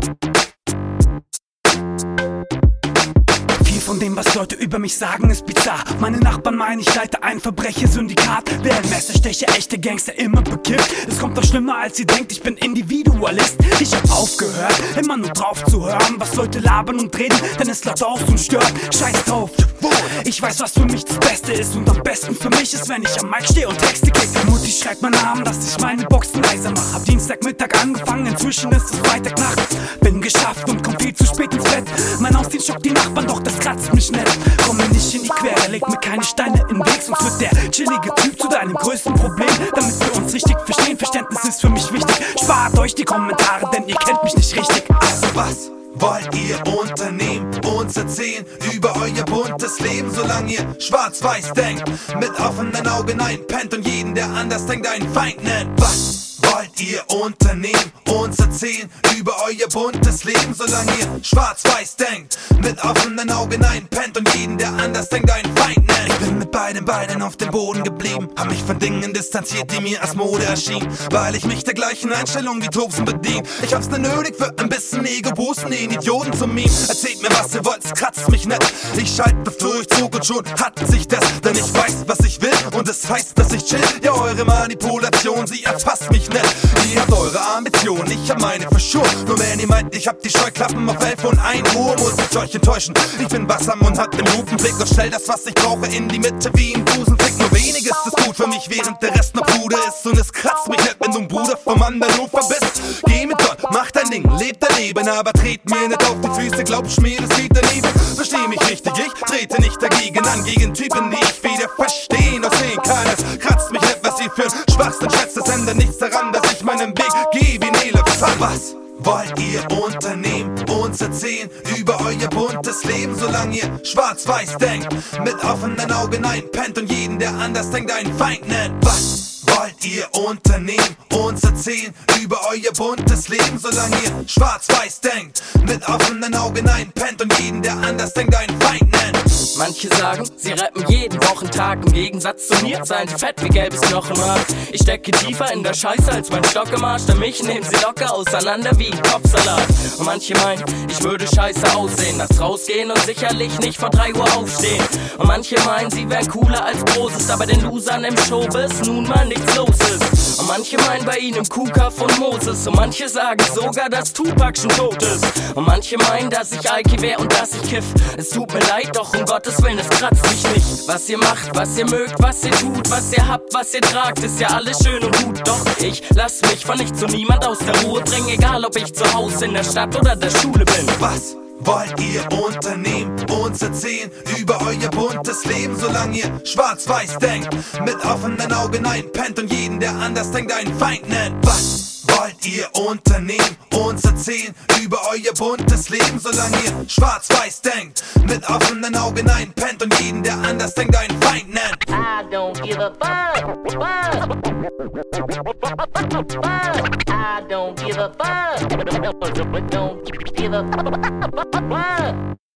Viel von dem, was Leute über mich sagen, ist bizarr. Meine Nachbarn meinen, ich leite ein Verbrechersyndikat. Wer ein Messer steche, echte Gangster immer bekifft. Es kommt doch schlimmer, als sie denkt, ich bin Individualist. Ich hab aufgehört, immer nur drauf zu hören, was Leute labern und reden, denn es laut aus und stört. Scheiß drauf, ich weiß, was für mich das Beste ist. Und am besten für mich ist, wenn ich am Mic stehe und Texte krieg. Mutti schreibt meinen Namen, dass ich meine Boxen leiser mach. Hab Dienstagmittag angefangen, inzwischen ist es Freitagnacht. Bin geschafft und komm viel zu spät ins Bett. Mein Ausziehen schockt die Nachbarn, doch das kratzt mich nicht. Komm mir nicht in die Quere, leg mir keine Steine in den Weg. Sonst wird der chillige Typ zu deinem größten Problem. Damit wir uns richtig verstehen, Verständnis ist für mich wichtig. Spart euch die Kommentare, denn ihr kennt mich nicht richtig. Also was wollt ihr unternehmen? Uns erzählen über euer buntes Leben, solange ihr schwarz-weiß denkt, mit offenen Augen einpennt und jeden, der anders denkt, einen Feind nennt. Was wollt ihr unternehmen? Uns erzählen über euer buntes Leben, solange ihr schwarz-weiß denkt, mit offenen Augen einpennt und jeden, der anders denkt, einen Feind nennt. Ich bin mit beiden Beinen auf dem Boden geblieben, hab mich von Dingen distanziert, die mir als Mode erschienen, weil ich mich der gleichen Einstellung wie Tobsen bedien. Ich hab's nur nötig für ein bisschen Ego-Boosten, den Idioten zu Meme. Erzählt mir, was ihr wollt, es kratzt mich nicht. Ich schalte auf Durchzug und schon hat sich das, denn ich weiß, was ich will und es heißt, dass ich chill. Ja, eure Manipulation, sie erfasst mich nicht. Ihr habt eure Ambitionen, ich hab meine verschont. Nur wenn ihr meint, ich hab die Scheuklappen auf 11 und 1 Uhr, muss ich euch enttäuschen. Ich bin wachsam und hab den Lupenblick und stell das, was ich brauche, in die Mitte wie ein Busenfick. Nur weniges ist gut für mich, während der Rest noch Bude ist. Und es kratzt mich nicht, wenn du ein Bruder vom anderen Ufer bist. Geh mit Gott, mach dein Ding, leb dein Leben, aber tret mir nicht auf die Füße, glaub ich mir, das geht daneben. Versteh mich richtig, ich trete nicht dagegen an, gegen Typen, die ich weder verstehen noch sehen kann. Es kratzt mich nicht, was ihr für Schwachsinn schätzt, es ändert nichts daran, dass ich meinen Weg gehe wie ein Elefant. Was wollt ihr unternehmen? Uns erzählen über euer buntes Leben, solange ihr schwarz-weiß denkt, mit offenen Augen einpennt und jeden, der anders denkt, einen Feind nennt. Was wollt ihr unternehmen? Uns erzählen über euer buntes Leben, solange ihr schwarz-weiß denkt, mit offenen Augen einpennt und jeden, der anders denkt, einen Feind nennt. Manche sagen, sie rappen jeden Wochentag. Im Gegensatz zu mir seien sie fett wie gelbes Knochenmark. Ich stecke tiefer in der Scheiße als mein Stock im Arsch, denn mich nehmen sie locker auseinander wie ein Kopfsalat. Und manche meinen, ich würde scheiße aussehen, nachts rausgehen und sicherlich nicht vor 3 Uhr aufstehen. Und manche meinen, sie wären cooler als Broses, aber den Losern im Showbiz nun mal nichts los ist. Und manche meinen bei ihnen Kuka von Moses. Und manche sagen sogar, dass Tupac schon tot ist. Und manche meinen, dass ich Alki wär und dass ich kiff. Es tut mir leid, doch um Gottes Willen, es kratzt mich nicht. Was ihr macht, was ihr mögt, was ihr tut, was ihr habt, was ihr tragt, ist ja alles schön und gut. Doch ich lass mich von nichts und niemand aus der Ruhe bringen, egal ob ich zu Hause in der Stadt oder der Schule bin. Was wollt ihr unternehmen? Uns erzählen über euer buntes Leben, solange ihr schwarz-weiß denkt, mit offenen Augen einpennt und jeden, der anders denkt, einen Feind nennt. Was wollt ihr unternehmen? Uns erzählen über euer buntes Leben, solange ihr schwarz-weiß denkt, mit offenen Augen einpennt und jeden, der anders denkt, einen Feind nennt. I don't give a fuck. I don't give a fuck. Don't give a fuck.